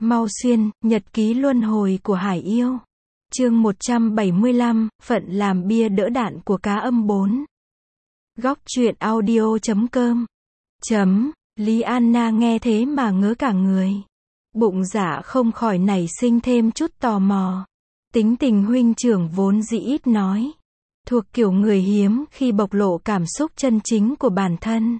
Mau xuyên, nhật ký luân hồi của Hải Yêu. Chương 175, phận làm bia đỡ đạn của cá âm 4. Góc truyện audio.com. Lý Anna nghe thế mà ngớ cả người. Bụng dạ không khỏi nảy sinh thêm chút tò mò. Tính tình huynh trưởng vốn dĩ ít nói. Thuộc kiểu người hiếm khi bộc lộ cảm xúc chân chính của bản thân.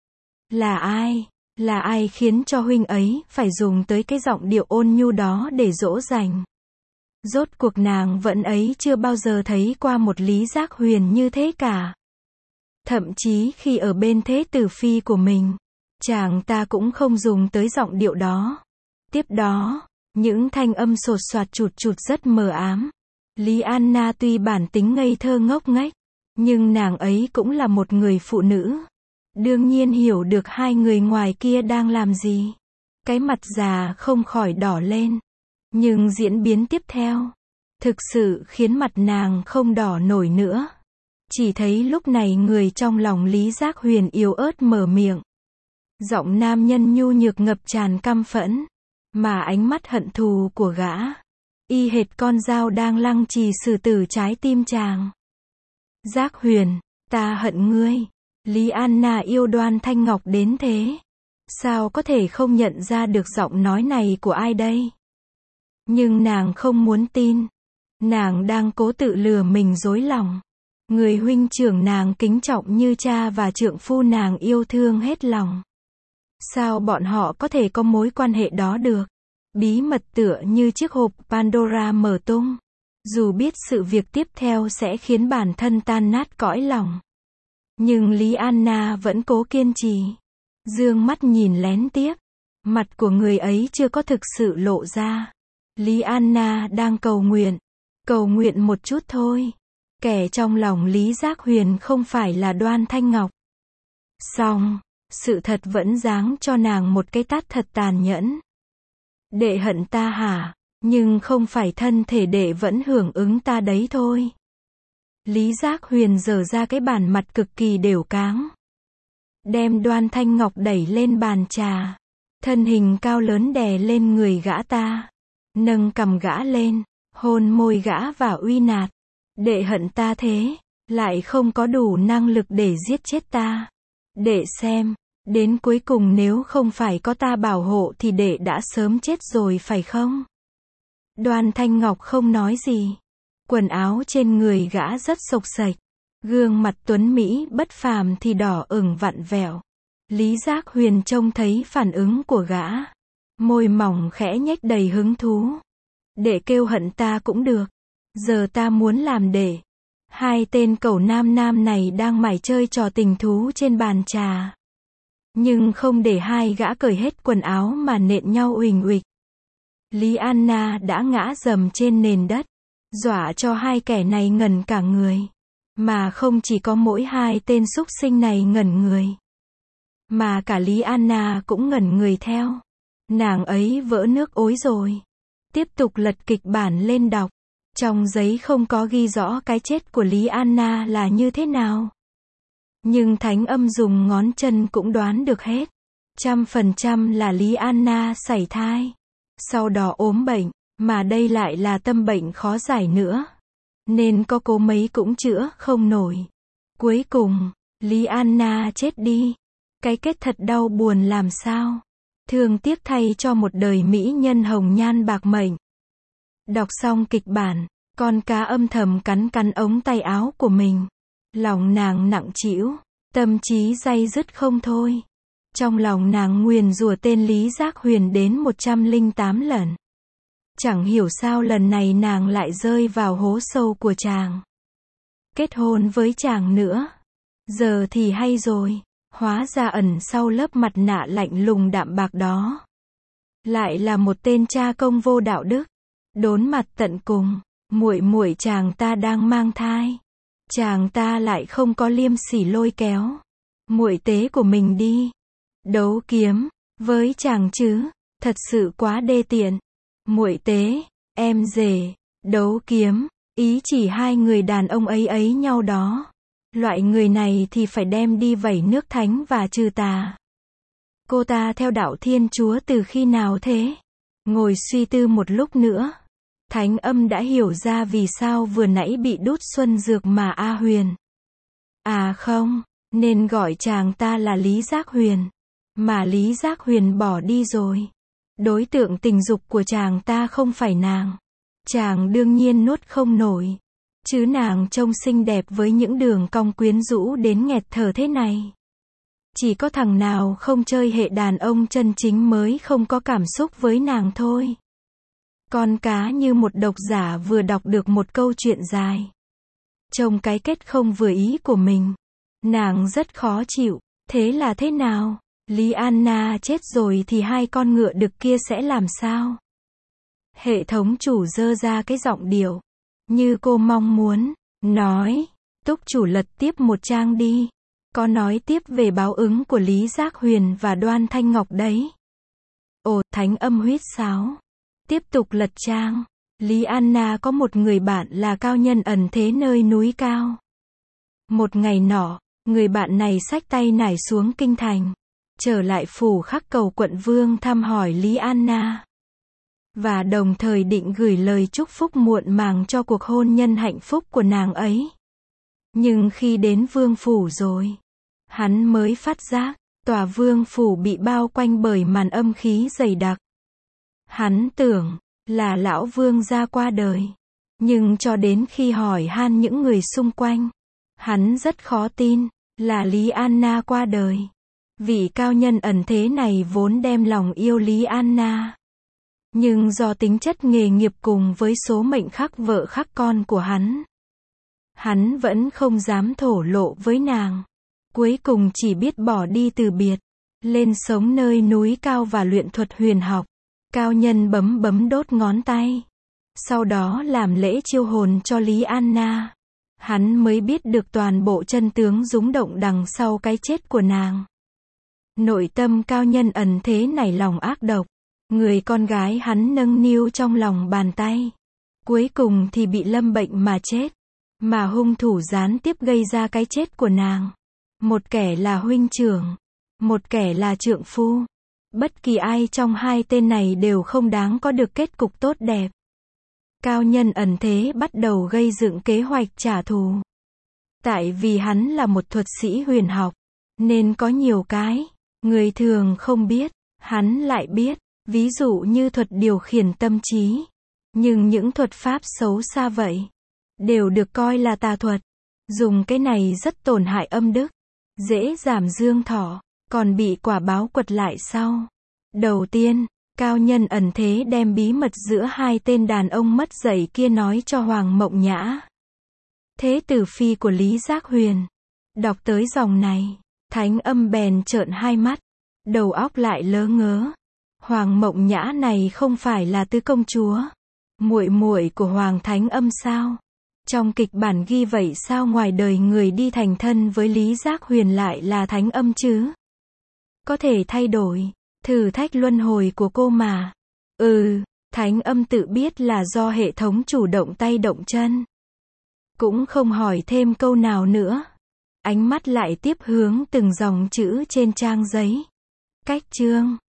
Là ai? Là ai khiến cho huynh ấy phải dùng tới cái giọng điệu ôn nhu đó để dỗ dành? Rốt cuộc nàng vẫn ấy chưa bao giờ thấy qua một Lý Giác Huyền như thế cả. Thậm chí khi ở bên thế tử phi của mình, chàng ta cũng không dùng tới giọng điệu đó. Tiếp đó, những thanh âm sột soạt chụt chụt rất mờ ám. Lý Anna tuy bản tính ngây thơ ngốc nghếch, nhưng nàng ấy cũng là một người phụ nữ. Đương nhiên hiểu được hai người ngoài kia đang làm gì. Cái mặt già không khỏi đỏ lên. Nhưng diễn biến tiếp theo, thực sự khiến mặt nàng không đỏ nổi nữa. Chỉ thấy lúc này người trong lòng Lý Giác Huyền yếu ớt mở miệng. Giọng nam nhân nhu nhược ngập tràn căm phẫn. Mà ánh mắt hận thù của gã, y hệt con dao đang lăng trì xử tử trái tim chàng. Giác Huyền, ta hận ngươi. Lý Anna yêu Đoan Thanh Ngọc đến thế. Sao có thể không nhận ra được giọng nói này của ai đây? Nhưng nàng không muốn tin. Nàng đang cố tự lừa mình dối lòng. Người huynh trưởng nàng kính trọng như cha và trượng phu nàng yêu thương hết lòng. Sao bọn họ có thể có mối quan hệ đó được? Bí mật tựa như chiếc hộp Pandora mở tung. Dù biết sự việc tiếp theo sẽ khiến bản thân tan nát cõi lòng. Nhưng Lý Anna vẫn cố kiên trì. Dương mắt nhìn lén tiếp. Mặt của người ấy chưa có thực sự lộ ra. Lý Anna đang cầu nguyện. Cầu nguyện một chút thôi. Kẻ trong lòng Lý Giác Huyền không phải là Đoan Thanh Ngọc. Song, sự thật vẫn giáng cho nàng một cái tát thật tàn nhẫn. Đệ hận ta hả? Nhưng không phải thân thể đệ vẫn hưởng ứng ta đấy thôi. Lý Giác Huyền giở ra cái bản mặt cực kỳ đều cáng. Đem Đoan Thanh Ngọc đẩy lên bàn trà. Thân hình cao lớn đè lên người gã ta. Nâng cằm gã lên, hôn môi gã và uy nạt. Đệ hận ta thế, lại không có đủ năng lực để giết chết ta. Đệ xem, đến cuối cùng nếu không phải có ta bảo hộ thì đệ đã sớm chết rồi phải không? Đoan Thanh Ngọc không nói gì. Quần áo trên người gã rất xộc xệch. Gương mặt tuấn Mỹ bất phàm thì đỏ ửng vặn vẹo. Lý Giác Huyền trông thấy phản ứng của gã. Môi mỏng khẽ nhếch đầy hứng thú. Đệ kêu hận ta cũng được. Giờ ta muốn làm đệ. Hai tên cẩu nam này đang mải chơi trò tình thú trên bàn trà. Nhưng không để hai gã cởi hết quần áo mà nện nhau uỳnh uịch. Lý Anna đã ngã rầm trên nền đất. Dọa cho hai kẻ này ngẩn cả người. Mà không chỉ có mỗi hai tên súc sinh này ngẩn người. Mà cả Lý Anna cũng ngẩn người theo. Nàng ấy vỡ nước ối rồi. Tiếp tục lật kịch bản lên đọc. Trong giấy không có ghi rõ cái chết của Lý Anna là như thế nào. Nhưng thánh âm dùng ngón chân cũng đoán được hết. 100% là Lý Anna sảy thai. Sau đó ốm bệnh, mà đây lại là tâm bệnh khó giải nữa. Nên có cố mấy cũng chữa không nổi. Cuối cùng, Lý Anna chết đi. Cái kết thật đau buồn làm sao. Thương tiếc thay cho một đời mỹ nhân hồng nhan bạc mệnh. Đọc xong kịch bản, con cá âm thầm cắn ống tay áo của mình. Lòng nàng nặng trĩu, tâm trí day dứt không thôi. Trong lòng nàng nguyền rủa tên Lý Giác Huyền đến 108 lần. Chẳng hiểu sao lần này nàng lại rơi vào hố sâu của chàng. Kết hôn với chàng nữa. Giờ thì hay rồi, hóa ra ẩn sau lớp mặt nạ lạnh lùng đạm bạc đó. Lại là một tên cha công vô đạo đức. Đốn mặt tận cùng, muội chàng ta đang mang thai. Chàng ta lại không có liêm sỉ lôi kéo muội tế của mình đi. Đấu kiếm với chàng chứ, thật sự quá đê tiện. Muội tế, em rể, đấu kiếm, ý chỉ hai người đàn ông ấy nhau đó. Loại người này thì phải đem đi vẩy nước thánh và trừ tà. Cô ta theo đạo Thiên Chúa từ khi nào thế? Ngồi suy tư một lúc nữa, Thánh Âm đã hiểu ra vì sao vừa nãy bị đút xuân dược mà A Huyền. À không, nên gọi chàng ta là Lý Giác Huyền. Mà Lý Giác Huyền bỏ đi rồi. Đối tượng tình dục của chàng ta không phải nàng. Chàng đương nhiên nuốt không nổi. Chứ nàng trông xinh đẹp với những đường cong quyến rũ đến nghẹt thở thế này. Chỉ có thằng nào không chơi hệ đàn ông chân chính mới không có cảm xúc với nàng thôi. Con cá như một độc giả vừa đọc được một câu chuyện dài. Trông cái kết không vừa ý của mình. Nàng rất khó chịu. Thế là thế nào? Lý Anna chết rồi thì hai con ngựa đực kia sẽ làm sao? Hệ thống chủ giơ ra cái giọng điệu. Như cô mong muốn. Nói. Túc chủ lật tiếp một trang đi. Có nói tiếp về báo ứng của Lý Giác Huyền và Đoan Thanh Ngọc đấy. Ồ, Thánh Âm huýt sáo. Tiếp tục lật trang. Lý Anna có một người bạn là cao nhân ẩn thế nơi núi cao. Một ngày nọ, người bạn này xách tay nải xuống kinh thành. Trở lại phủ Khắc Cầu quận Vương thăm hỏi Lý Anna. Và đồng thời định gửi lời chúc phúc muộn màng cho cuộc hôn nhân hạnh phúc của nàng ấy. Nhưng khi đến vương phủ rồi, hắn mới phát giác, tòa vương phủ bị bao quanh bởi màn âm khí dày đặc. Hắn tưởng là lão vương gia qua đời. Nhưng cho đến khi hỏi han những người xung quanh, hắn rất khó tin là Lý Anna qua đời. Vị cao nhân ẩn thế này vốn đem lòng yêu Lý Anna. Nhưng do tính chất nghề nghiệp cùng với số mệnh khắc vợ khắc con của hắn vẫn không dám thổ lộ với nàng. Cuối cùng chỉ biết bỏ đi từ biệt, lên sống nơi núi cao và luyện thuật huyền học. Cao nhân bấm đốt ngón tay. Sau đó làm lễ chiêu hồn cho Lý Anna. Hắn mới biết được toàn bộ chân tướng rúng động đằng sau cái chết của nàng. Nội tâm cao nhân ẩn thế nảy lòng ác độc. Người con gái hắn nâng niu trong lòng bàn tay. Cuối cùng thì bị lâm bệnh mà chết. Mà hung thủ gián tiếp gây ra cái chết của nàng. Một kẻ là huynh trưởng. Một kẻ là trượng phu. Bất kỳ ai trong hai tên này đều không đáng có được kết cục tốt đẹp. Cao nhân ẩn thế bắt đầu gây dựng kế hoạch trả thù. Tại vì hắn là một thuật sĩ huyền học, nên có nhiều cái người thường không biết, hắn lại biết. Ví dụ như thuật điều khiển tâm trí. Nhưng những thuật pháp xấu xa vậy đều được coi là tà thuật. Dùng cái này rất tổn hại âm đức, dễ giảm dương thọ, còn bị quả báo quật lại sau. Đầu tiên, cao nhân ẩn thế đem bí mật giữa hai tên đàn ông mất dạy kia nói cho Hoàng Mộng Nhã, thế tử phi của Lý Giác Huyền. Đọc tới dòng này, Thánh Âm bèn trợn hai mắt, đầu óc lại lớ ngớ. Hoàng Mộng Nhã này không phải là tứ công chúa, muội muội của Hoàng Thánh Âm sao? Trong kịch bản ghi vậy sao ngoài đời người đi thành thân với Lý Giác Huyền lại là Thánh Âm chứ? Có thể thay đổi, thử thách luân hồi của cô mà. Thánh Âm tự biết là do hệ thống chủ động tay động chân. Cũng không hỏi thêm câu nào nữa. Ánh mắt lại tiếp hướng từng dòng chữ trên trang giấy. Cách chương